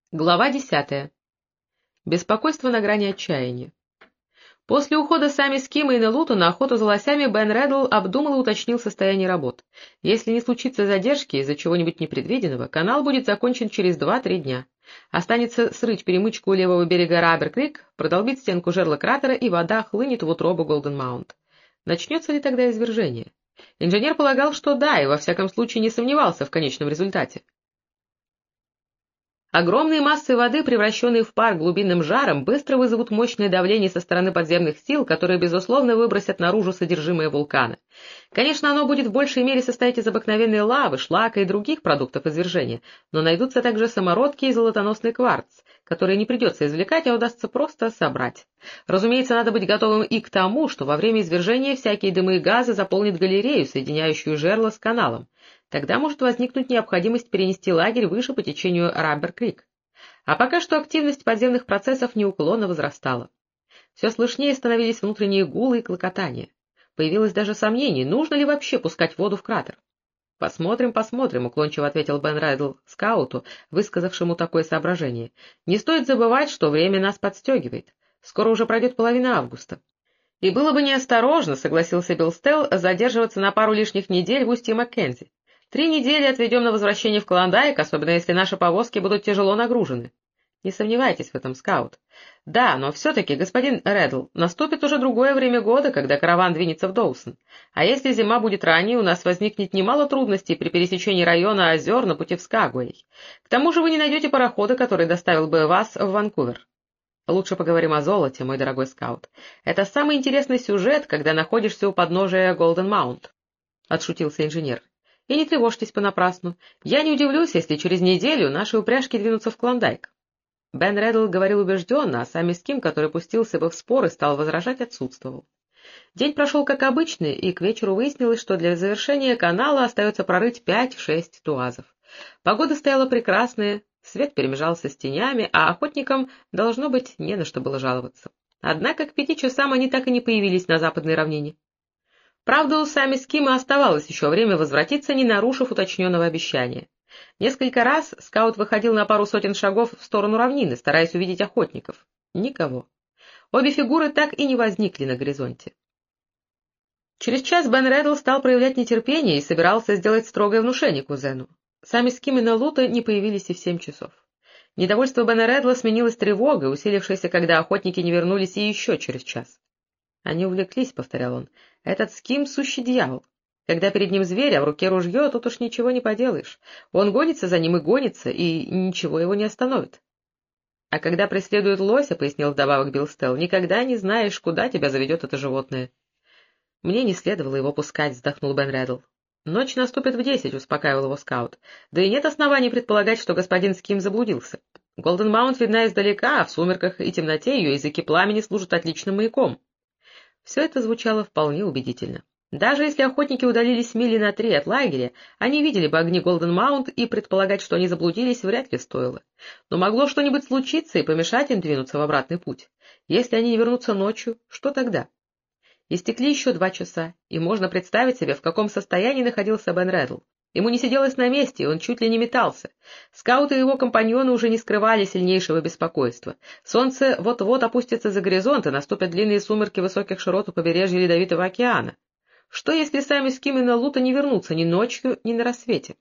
Глава 10. Беспокойство на грани отчаяния. После ухода Сами Скима и Нелута на охоту за лосями Бен Реддл обдумал и уточнил состояние работ. Если не случится задержки из-за чего-нибудь непредвиденного, канал будет закончен через 2-3 дня. Останется срыть перемычку у левого берега Раббер-Крик, продолбить стенку жерла кратера, и вода хлынет в утробу Голден-Маунт. Начнется ли тогда извержение? Инженер полагал, что да, и во всяком случае не сомневался в конечном результате. Огромные массы воды, превращенные в пар глубинным жаром, быстро вызовут мощное давление со стороны подземных сил, которые, безусловно, выбросят наружу содержимое вулкана. Конечно, оно будет в большей мере состоять из обыкновенной лавы, шлака и других продуктов извержения, но найдутся также самородки и золотоносный кварц, которые не придется извлекать, а удастся просто собрать. Разумеется, надо быть готовым и к тому, что во время извержения всякие дымы и газы заполнят галерею, соединяющую жерло с каналом. Тогда может возникнуть необходимость перенести лагерь выше по течению Раббер-Крик. А пока что активность подземных процессов неуклонно возрастала. Все слышнее становились внутренние гулы и клокотания. Появилось даже сомнение, нужно ли вообще пускать воду в кратер. «Посмотрим, посмотрим», — уклончиво ответил Бен Реддл скауту, высказавшему такое соображение. «Не стоит забывать, что время нас подстегивает. Скоро уже пройдет половина августа». «И было бы неосторожно», — согласился Билл Стелл, — «задерживаться на пару лишних недель в устье Маккензи. 3 недели отведем на возвращение в Клондайк, особенно если наши повозки будут тяжело нагружены». «Не сомневайтесь в этом, скаут». «Да, но все-таки, господин Реддл, наступит уже другое время года, когда караван двинется в Доусон. А если зима будет ранее, у нас возникнет немало трудностей при пересечении района озер на пути в Скагуэй. К тому же вы не найдете парохода, который доставил бы вас в Ванкувер». «Лучше поговорим о золоте, мой дорогой скаут. Это самый интересный сюжет, когда находишься у подножия Голден-Маунт», — отшутился инженер. «И не тревожьтесь понапрасну. Я не удивлюсь, если через неделю наши упряжки двинутся в Клондайк». Бен Реддл говорил убежденно, а Сами Ским, который пустился бы в спор и стал возражать, отсутствовал. День прошел как обычно, и к вечеру выяснилось, что для завершения канала остается прорыть 5-6 туазов. Погода стояла прекрасная, свет перемежался с тенями, а охотникам, должно быть, не на что было жаловаться. Однако к 5 часам они так и не появились на западной равнине. Правда, у Сами Скима оставалось еще время возвратиться, не нарушив уточненного обещания. Несколько раз скаут выходил на пару сотен шагов в сторону равнины, стараясь увидеть охотников. Никого. Обе фигуры так и не возникли на горизонте. Через час Бен Реддл стал проявлять нетерпение и собирался сделать строгое внушение кузену. Сами Ским и Нелута не появились и в 7 часов. Недовольство Бена Реддла сменилось тревогой, усилившейся, когда охотники не вернулись и еще через час. «Они увлеклись», — повторял он. «Этот Ским — сущий дьявол. Когда перед ним зверь, а в руке ружье, тут уж ничего не поделаешь. Он гонится за ним и гонится, и ничего его не остановит». «А когда преследует лося», — пояснил вдобавок Билл Стелл, — «никогда не знаешь, куда тебя заведет это животное». «Мне не следовало его пускать», — вздохнул Бен Реддл. «Ночь наступит в 10», — успокаивал его скаут. «Да и нет оснований предполагать, что господин Ским заблудился. Голден-Маунт видна издалека, а в сумерках и темноте ее языки пламени служат отличным маяком». Все это звучало вполне убедительно. Даже если охотники удалились мили на 3 от лагеря, они видели бы огни Голден-Маунт, и предполагать, что они заблудились, вряд ли стоило. Но могло что-нибудь случиться и помешать им двинуться в обратный путь. Если они не вернутся ночью, что тогда? Истекли еще 2 часа, и можно представить себе, в каком состоянии находился Бен Реддл. Ему не сиделось на месте, и он чуть ли не метался. Скауты и его компаньоны уже не скрывали сильнейшего беспокойства. Солнце вот-вот опустится за горизонт, и наступят длинные сумерки высоких широт у побережья Ледовитого океана. Что, если Сами Ским и Нелута не вернутся ни ночью, ни на рассвете?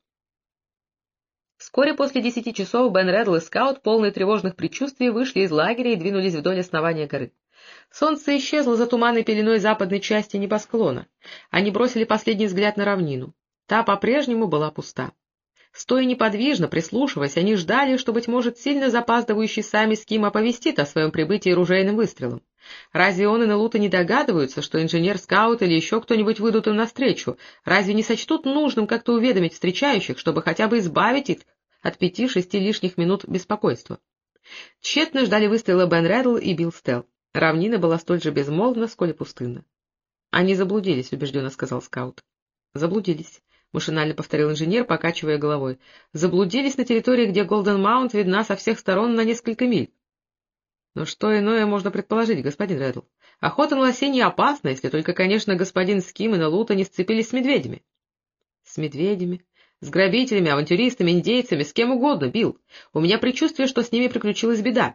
Вскоре после 10 часов Бен Реддл и скаут, полные тревожных предчувствий, вышли из лагеря и двинулись вдоль основания горы. Солнце исчезло за туманной пеленой западной части небосклона. Они бросили последний взгляд на равнину. Та по-прежнему была пуста. Стоя неподвижно, прислушиваясь, они ждали, что, быть может, сильно запаздывающий Сами Ским оповестит о своем прибытии ружейным выстрелом. Разве он и Нелута не догадываются, что инженер-скаут или еще кто-нибудь выйдут им навстречу? Разве не сочтут нужным как-то уведомить встречающих, чтобы хотя бы избавить их от 5-6 лишних минут беспокойства? Тщетно ждали выстрела Бен Реддл и Билл Стелл. Равнина была столь же безмолвна, сколь и пустынна. «Они заблудились», — убежденно сказал скаут. «Заблудились», — машинально повторил инженер, покачивая головой. «Заблудились на территории, где Голден-Маунт видна со всех сторон на несколько миль». «Но что иное можно предположить, господин Реддл? Охота на лосей не опасна, если только, конечно, господин Ским и Нелута не сцепились с медведями». «С медведями?» С грабителями, авантюристами, индейцами, с кем угодно, Билл. У меня предчувствие, что с ними приключилась беда.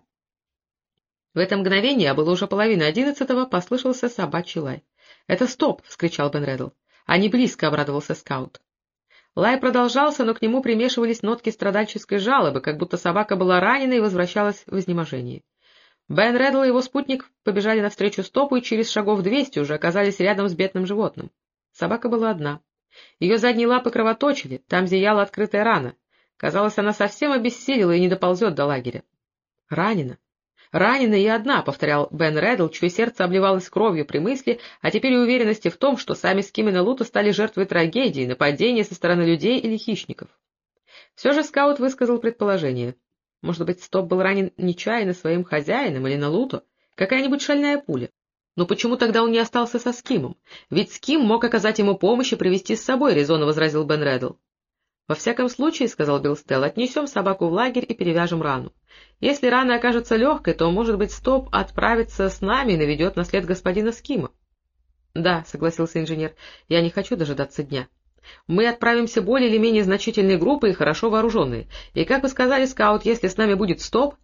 В это мгновение, а было уже 10:30, послышался собачий лай. — Это стоп! — вскричал Бен Реддл. — Они близко, — обрадовался скаут. Лай продолжался, но к нему примешивались нотки страдальческой жалобы, как будто собака была ранена и возвращалась в изнеможении. Бен Реддл и его спутник побежали навстречу стопу и через шагов 200 уже оказались рядом с бедным животным. Собака была одна. Ее задние лапы кровоточили, там зияла открытая рана. Казалось, она совсем обессилила и не доползет до лагеря. — Ранена. «Ранена и одна», — повторял Бен Реддл, чье сердце обливалось кровью при мысли, а теперь и уверенности в том, что сами Ским и Налута стали жертвой трагедии, нападения со стороны людей или хищников. Все же скаут высказал предположение. Может быть, Стоп был ранен нечаянно своим хозяином или Налуто? Какая-нибудь шальная пуля? Но почему тогда он не остался со Скимом? Ведь Ским мог оказать ему помощь и привести с собой, — резонно возразил Бен Реддл. — Во всяком случае, — сказал Билл Стелл, — отнесем собаку в лагерь и перевяжем рану. Если рана окажется легкой, то, может быть, Стоп отправится с нами и наведет на след господина Скима. — Да, — согласился инженер, — я не хочу дожидаться дня. Мы отправимся более или менее значительной группой и хорошо вооруженные. И, как вы сказали, скаут, если с нами будет Стоп...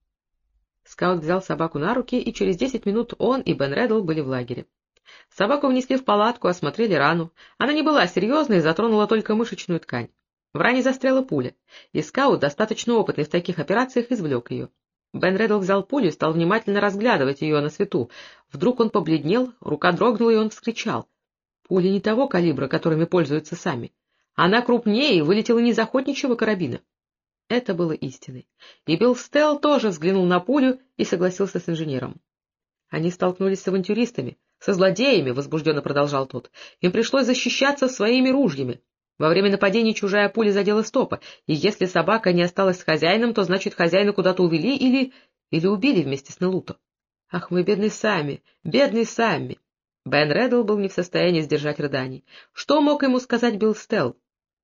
Скаут взял собаку на руки, и через 10 минут он и Бен Реддл были в лагере. Собаку внесли в палатку, осмотрели рану. Она не была серьезной и затронула только мышечную ткань. В ране застряла пуля, и скаут, достаточно опытный в таких операциях, извлек ее. Бен Реддл взял пулю и стал внимательно разглядывать ее на свету. Вдруг он побледнел, рука дрогнула, и он вскричал. Пуля не того калибра, которыми пользуются сами. Она крупнее и вылетела не из охотничьего карабина. Это было истиной. И Билл Стелл тоже взглянул на пулю и согласился с инженером. Они столкнулись с авантюристами, со злодеями, — возбужденно продолжал тот. Им пришлось защищаться своими ружьями. Во время нападения чужая пуля задела Стопа, и если собака не осталась с хозяином, то значит хозяина куда-то увели или убили вместе с Налуто. Ах, мой бедный Самми, бедный Самми! Бен Реддл был не в состоянии сдержать рыданий. Что мог ему сказать Билл Стелл?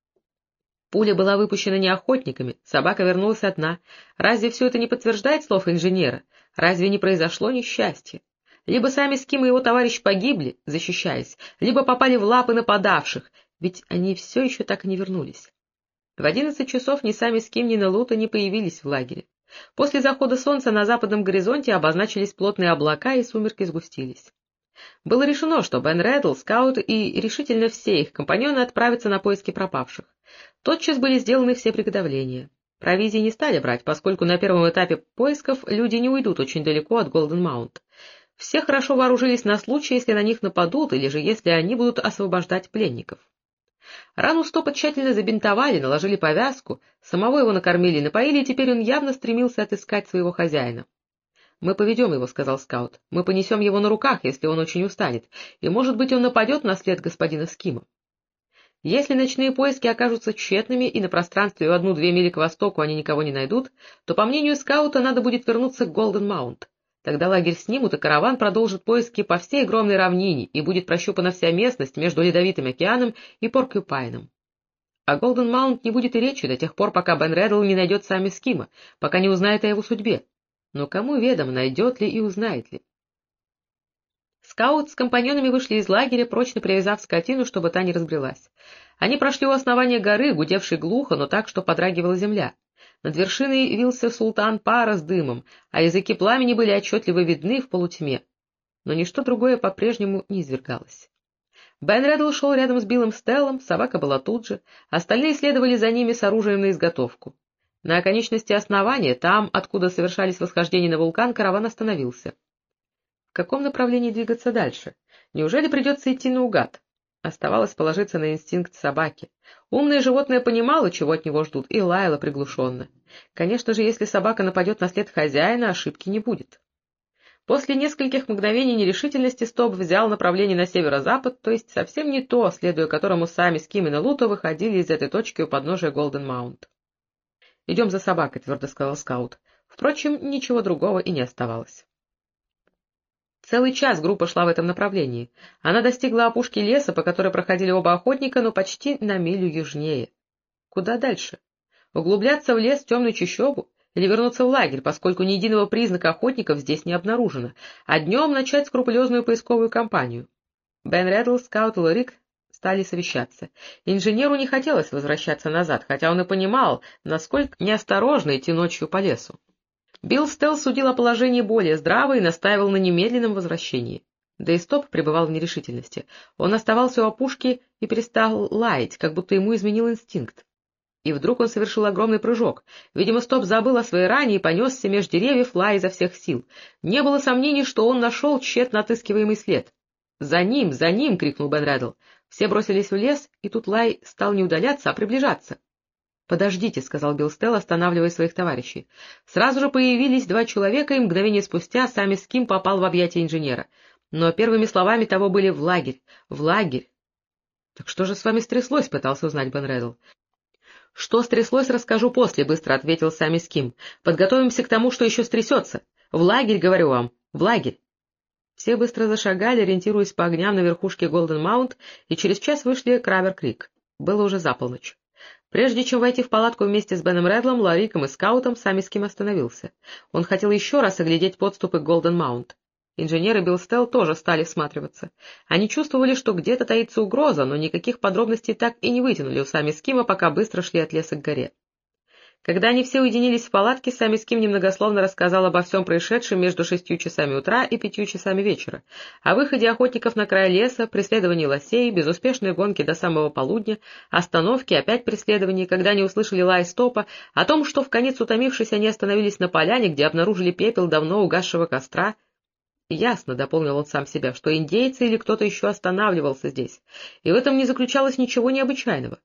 Пуля была выпущена не охотниками, собака вернулась одна. Разве все это не подтверждает слов инженера? Разве не произошло несчастье? Либо сами Ским и его товарищ погибли, защищаясь, либо попали в лапы нападавших, ведь они все еще так и не вернулись. В 11 часов ни сами Ским, ни Налуто не появились в лагере. После захода солнца на западном горизонте обозначились плотные облака, и сумерки сгустились. Было решено, что Бен Реддл, скаут и решительно все их компаньоны отправятся на поиски пропавших. Тотчас были сделаны все приготовления. Провизии не стали брать, поскольку на первом этапе поисков люди не уйдут очень далеко от Голден-Маунт. Все хорошо вооружились на случай, если на них нападут, или же если они будут освобождать пленников. Рану Стопа тщательно забинтовали, наложили повязку, самого его накормили и напоили, и теперь он явно стремился отыскать своего хозяина. — Мы поведем его, — сказал скаут. — Мы понесем его на руках, если он очень устанет, и, может быть, он нападет на след господина Скима. Если ночные поиски окажутся тщетными и на пространстве в 1-2 мили к востоку они никого не найдут, то, по мнению скаута, надо будет вернуться к Голден-Маунт. Тогда лагерь снимут, и караван продолжит поиски по всей огромной равнине, и будет прощупана вся местность между Ледовитым океаном и Поркьюпайном. О Голден-Маунт не будет и речи до тех пор, пока Бен Реддл не найдет сами Скима, пока не узнает о его судьбе. Но кому ведомо, найдет ли и узнает ли. Скаут с компаньонами вышли из лагеря, прочно привязав скотину, чтобы та не разбрелась. Они прошли у основания горы, гудевшей глухо, но так, что подрагивала земля. Над вершиной вился султан пара с дымом, а языки пламени были отчетливо видны в полутьме. Но ничто другое по-прежнему не извергалось. Бен Реддл шел рядом с Биллом Стеллом, собака была тут же, остальные следовали за ними с оружием на изготовку. На оконечности основания, там, откуда совершались восхождения на вулкан, караван остановился. В каком направлении двигаться дальше? Неужели придется идти наугад? Оставалось положиться на инстинкт собаки. Умное животное понимало, чего от него ждут, и лаяло приглушенно. Конечно же, если собака нападет на след хозяина, ошибки не будет. После нескольких мгновений нерешительности Стоп взял направление на северо-запад, то есть совсем не то, следуя которому сами Ским и Налуто выходили из этой точки у подножия Голден-Маунт. — Идем за собакой, — твердо сказал скаут. Впрочем, ничего другого и не оставалось. Целый час группа шла в этом направлении. Она достигла опушки леса, по которой проходили оба охотника, но почти на милю южнее. Куда дальше? Углубляться в лес, в темную чащобу? Или вернуться в лагерь, поскольку ни единого признака охотников здесь не обнаружено, а днем начать скрупулезную поисковую кампанию? Бен Реддл, скаут и Лорик стали совещаться. Инженеру не хотелось возвращаться назад, хотя он и понимал, насколько неосторожно идти ночью по лесу. Билл Стелл судил о положении более здраво и настаивал на немедленном возвращении. Да и Стоп пребывал в нерешительности. Он оставался у опушки и перестал лаять, как будто ему изменил инстинкт. И вдруг он совершил огромный прыжок. Видимо, Стоп забыл о своей ране и понесся меж деревьев, лая изо всех сил. Не было сомнений, что он нашел тщетно отыскиваемый след. За ним! — крикнул Бен Реддл. Все бросились в лес, и тут лай стал не удаляться, а приближаться. — Подождите, — сказал Билл Стелл, останавливая своих товарищей. Сразу же появились два человека, и мгновение спустя сами Ским попал в объятия инженера. Но первыми словами того были «в лагерь! В лагерь!» — Так что же с вами стряслось? — пытался узнать Бен Реддл. — Что стряслось, расскажу после, — быстро ответил сами Ским. — Подготовимся к тому, что еще стрясется. В лагерь, говорю вам, в лагерь. Все быстро зашагали, ориентируясь по огням на верхушке Голден-Маунт, и через час вышли к Раббер-Крик. Было уже за полночь. Прежде чем войти в палатку вместе с Беном Реддлом, Лариком и Скаутом, сами Ским остановился. Он хотел еще раз оглядеть подступы к Голден-Маунт. Инженер и Билл Стелл тоже стали всматриваться. Они чувствовали, что где-то таится угроза, но никаких подробностей так и не вытянули у сами Скима, пока быстро шли от леса к горе. Когда они все уединились в палатке, сами Ским немногословно рассказал обо всем происшедшем между 6 часами утра и 5 часами вечера, о выходе охотников на край леса, преследовании лосей, безуспешной гонке до самого полудня, остановке, опять преследовании, когда они услышали лай Стопа, о том, что вконец утомившись, они остановились на поляне, где обнаружили пепел давно угасшего костра. Ясно, — дополнил он сам себя, — что индейцы или кто-то еще останавливался здесь, и в этом не заключалось ничего необычайного.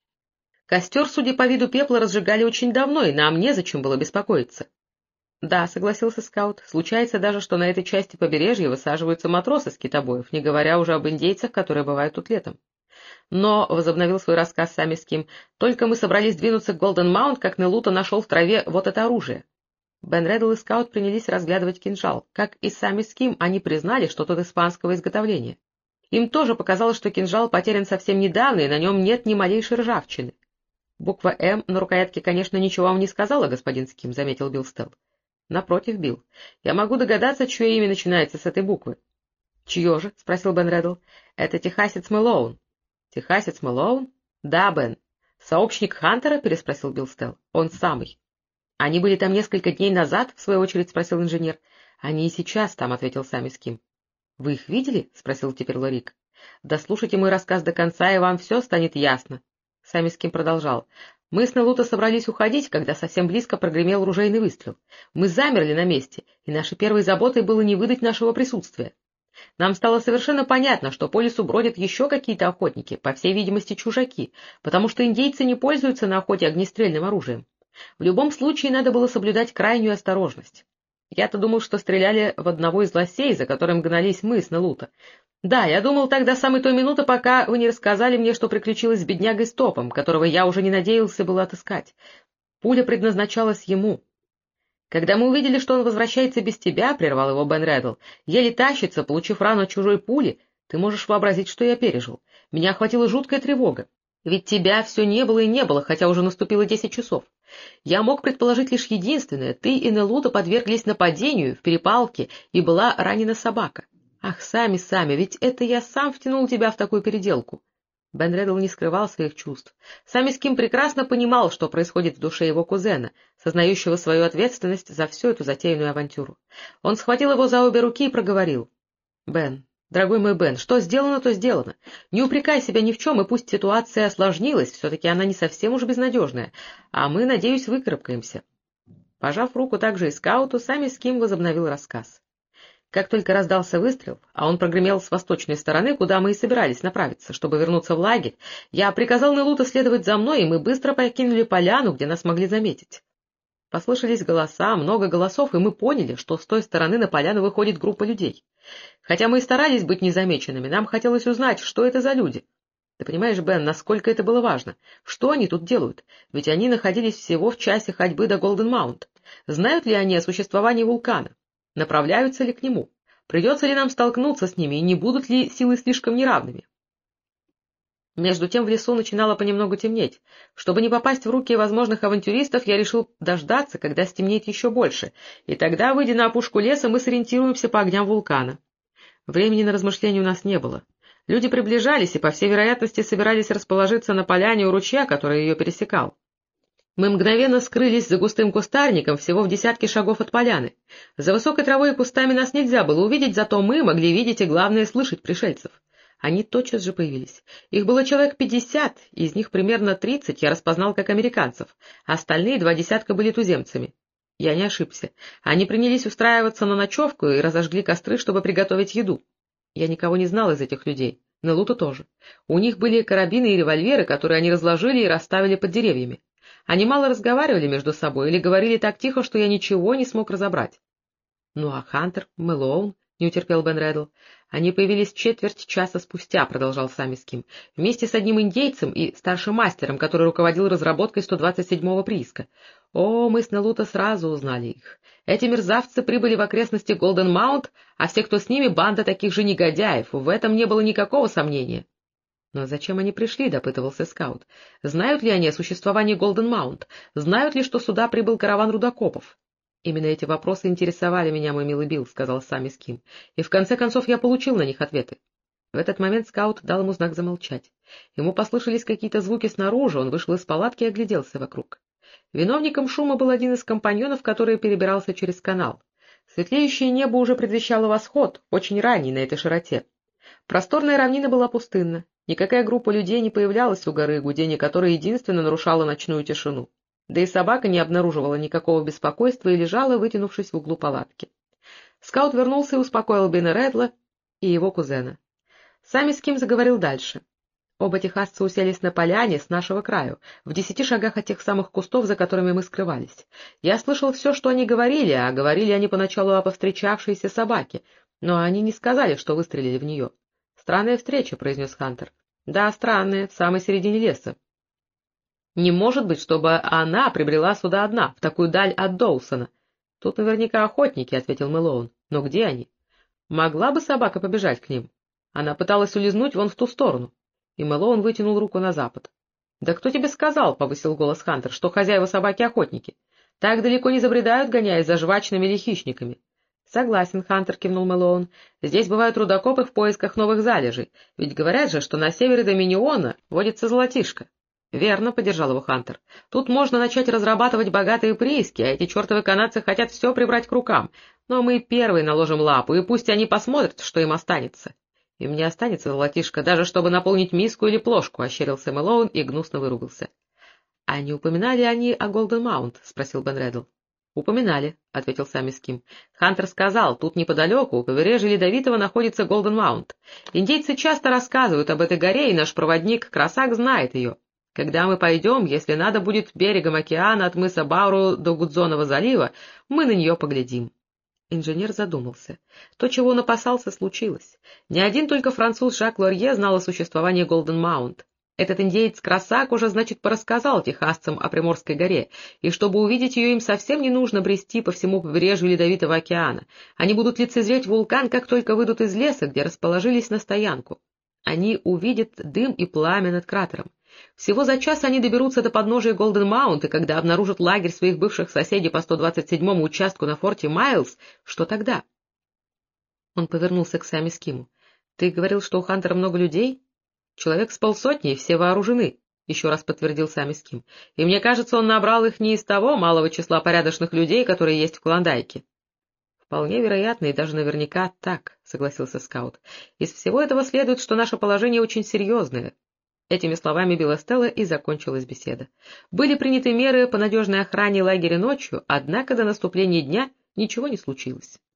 Костер, судя по виду пепла, разжигали очень давно, и нам незачем было беспокоиться. — Да, — согласился скаут, — случается даже, что на этой части побережья высаживаются матросы с китобоев, не говоря уже об индейцах, которые бывают тут летом. Но, — возобновил свой рассказ сами Ским, — только мы собрались двинуться к Голден-Маунт, как Нелута нашел в траве вот это оружие. Бен Реддл и скаут принялись разглядывать кинжал. Как и сами Ским, они признали, что тот испанского изготовления. Им тоже показалось, что кинжал потерян совсем недавно, и на нем нет ни малейшей ржавчины. — Буква «М» на рукоятке, конечно, ничего вам не сказала, господин Ским, — заметил Билл Стелл. — Напротив, Билл. Я могу догадаться, чье имя начинается с этой буквы. — Чье же? — спросил Бен Реддл. — Это техасец Мэлоун. — Техасец Мэлоун? — Да, Бен. — Сообщник Хантера? — переспросил Билл Стелл. — Он самый. — Они были там несколько дней назад? — в свою очередь спросил инженер. — Они и сейчас там, — ответил сами Ским. — Вы их видели? — спросил теперь Ларик. — Дослушайте мой рассказ до конца, и вам все станет ясно. Сами Ским продолжал. — Мы с Нелута собрались уходить, когда совсем близко прогремел ружейный выстрел. Мы замерли на месте, и нашей первой заботой было не выдать нашего присутствия. Нам стало совершенно понятно, что по лесу бродят еще какие-то охотники, по всей видимости чужаки, потому что индейцы не пользуются на охоте огнестрельным оружием. В любом случае надо было соблюдать крайнюю осторожность. Я-то думал, что стреляли в одного из лосей, за которым гнались мы с Нелута. Да, я думал так до самой той минуты, пока вы не рассказали мне, что приключилось с беднягой Стопом, которого я уже не надеялся было отыскать. Пуля предназначалась ему. Когда мы увидели, что он возвращается без тебя, — прервал его Бен Реддл, — еле тащится, получив рану от чужой пули, ты можешь вообразить, что я пережил. Меня охватила жуткая тревога. Ведь тебя все не было и не было, хотя уже наступило 10 часов. Я мог предположить лишь единственное — ты и Нелута подверглись нападению в перепалке, и была ранена собака. Ах, сами, ведь это я сам втянул тебя в такую переделку. Бен Реддл не скрывал своих чувств. Сами Ским прекрасно понимал, что происходит в душе его кузена, сознающего свою ответственность за всю эту затеянную авантюру. Он схватил его за обе руки и проговорил. — Бен, дорогой мой Бен, что сделано, то сделано. Не упрекай себя ни в чем, и пусть ситуация осложнилась, все-таки она не совсем уж безнадежная, а мы, надеюсь, выкарабкаемся. Пожав руку также и скауту, сами Ским возобновил рассказ. Как только раздался выстрел, а он прогремел с восточной стороны, куда мы и собирались направиться, чтобы вернуться в лагерь, я приказал Нелута следовать за мной, и мы быстро покинули поляну, где нас могли заметить. Послышались голоса, много голосов, и мы поняли, что с той стороны на поляну выходит группа людей. Хотя мы и старались быть незамеченными, нам хотелось узнать, что это за люди. Ты понимаешь, Бен, насколько это было важно? Что они тут делают? Ведь они находились всего в часе ходьбы до Голден-Маунт. Знают ли они о существовании вулкана? Направляются ли к нему? Придется ли нам столкнуться с ними, и не будут ли силы слишком неравными? Между тем в лесу начинало понемногу темнеть. Чтобы не попасть в руки возможных авантюристов, я решил дождаться, когда стемнеет еще больше, и тогда, выйдя на опушку леса, мы сориентируемся по огням вулкана. Времени на размышления у нас не было. Люди приближались и, по всей вероятности, собирались расположиться на поляне у ручья, который ее пересекал. Мы мгновенно скрылись за густым кустарником всего в десятке шагов от поляны. За высокой травой и кустами нас нельзя было увидеть, зато мы могли видеть и, главное, слышать пришельцев. Они тотчас же появились. Их было человек 50, из них примерно 30 я распознал как американцев, а остальные 20 были туземцами. Я не ошибся. Они принялись устраиваться на ночевку и разожгли костры, чтобы приготовить еду. Я никого не знал из этих людей. Нелута тоже. У них были карабины и револьверы, которые они разложили и расставили под деревьями. Они мало разговаривали между собой или говорили так тихо, что я ничего не смог разобрать. — Ну а Хантер, Мэлоун? — не утерпел Бен Реддл. — Они появились четверть часа спустя, — продолжал Самиским, — вместе с одним индейцем и старшим мастером, который руководил разработкой 127-го прииска. О, мы с Нелута сразу узнали их. Эти мерзавцы прибыли в окрестности Голден-Маунт, а все, кто с ними, банда таких же негодяев. В этом не было никакого сомнения. — Но зачем они пришли? — допытывался скаут. — Знают ли они о существовании Голден-Маунт? Знают ли, что сюда прибыл караван рудокопов? — Именно эти вопросы интересовали меня, мой милый Билл, — сказал Самиским, — и в конце концов я получил на них ответы. В этот момент скаут дал ему знак замолчать. Ему послышались какие-то звуки снаружи, он вышел из палатки и огляделся вокруг. Виновником шума был один из компаньонов, который перебирался через канал. Светлеющее небо уже предвещало восход, очень ранний на этой широте. Просторная равнина была пустынна. Никакая группа людей не появлялась у горы, гудение которой единственно нарушало ночную тишину. Да и собака не обнаруживала никакого беспокойства и лежала, вытянувшись в углу палатки. Скаут вернулся и успокоил Бена Реддла и его кузена. Самиским заговорил дальше. Оба техасца уселись на поляне с нашего краю, в 10 шагах от тех самых кустов, за которыми мы скрывались. Я слышал все, что они говорили, а говорили они поначалу о повстречавшейся собаке, но они не сказали, что выстрелили в нее. — Странная встреча, — произнес Хантер. — Да, странная, в самой середине леса. — Не может быть, чтобы она прибрела сюда одна, в такую даль от Доусона. — Тут наверняка охотники, — ответил Мэлоун. — Но где они? — Могла бы собака побежать к ним? Она пыталась улизнуть вон в ту сторону. И Мэлоун вытянул руку на запад. — Да кто тебе сказал, — повысил голос Хантер, — что хозяева собаки охотники? Так далеко не забредают, гоняясь за жвачными или хищниками. — Согласен, Хантер, — кивнул Мэлоун. — Здесь бывают рудокопы в поисках новых залежей. Ведь говорят же, что на севере Доминиона водится золотишко. — Верно, — поддержал его Хантер. — Тут можно начать разрабатывать богатые прииски, а эти чертовы канадцы хотят все прибрать к рукам. Но мы первые наложим лапу, и пусть они посмотрят, что им останется. — Им не останется золотишко, даже чтобы наполнить миску или плошку, — ощерился Мэлоун и гнусно выругался. — А не упоминали они о Голден-Маунт? — спросил Бен Реддл. — Упоминали, — ответил Самиским. Хантер сказал, тут неподалеку, у побережья Ледовитого, находится Голден-Маунт. Индейцы часто рассказывают об этой горе, и наш проводник Красак знает ее. Когда мы пойдем, если надо будет берегом океана от мыса Бауру до Гудзонова залива, мы на нее поглядим. Инженер задумался. То, чего он опасался, случилось. Не один только француз Жак Лорье знал о существовании Голден-Маунт. Этот индеец Красак уже, значит, порассказал техасцам о Приморской горе, и чтобы увидеть ее, им совсем не нужно брести по всему побережью Ледовитого океана. Они будут лицезреть вулкан, как только выйдут из леса, где расположились на стоянку. Они увидят дым и пламя над кратером. Всего за час они доберутся до подножия Голден-Маунт, и когда обнаружат лагерь своих бывших соседей по 127-му участку на форте Майлз, что тогда? Он повернулся к Самискиму. — Ты говорил, что у Хантера много людей? — Человек с полсотни, и все вооружены, — еще раз подтвердил Самиским. — И мне кажется, он набрал их не из того малого числа порядочных людей, которые есть в Клондайке. — Вполне вероятно, и даже наверняка так, — согласился скаут. — Из всего этого следует, что наше положение очень серьезное. Этими словами Билла Стелла и закончилась беседа. Были приняты меры по надежной охране лагеря ночью, однако до наступления дня ничего не случилось.